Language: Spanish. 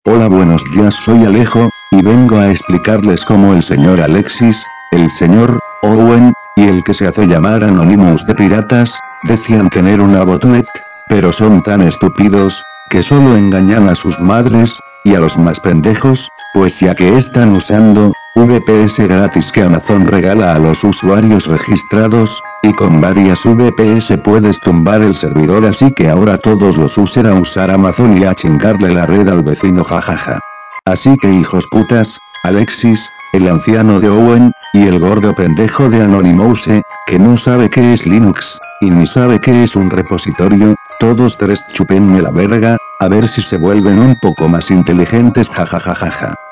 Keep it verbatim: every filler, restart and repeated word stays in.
Hola, buenos días, soy Alejo, y vengo a explicarles cómo el señor Alexis, el señor Owen, y el que se hace llamar Anonymous de Piratas, decían tener una botnet, pero son tan estúpidos, que solo engañan a sus madres, y a los más pendejos, pues ya que están usando V P S gratis que Amazon regala a los usuarios registrados, y con varias V P S puedes tumbar el servidor, así que ahora todos los usen a usar Amazon y a chingarle la red al vecino, jajaja. Así que hijos putas, Alexis, el anciano de Owen, y el gordo pendejo de Anonymous, que no sabe qué es Linux, y ni sabe qué es un repositorio, todos tres chúpenme la verga, a ver si se vuelven un poco más inteligentes, jajajajaja.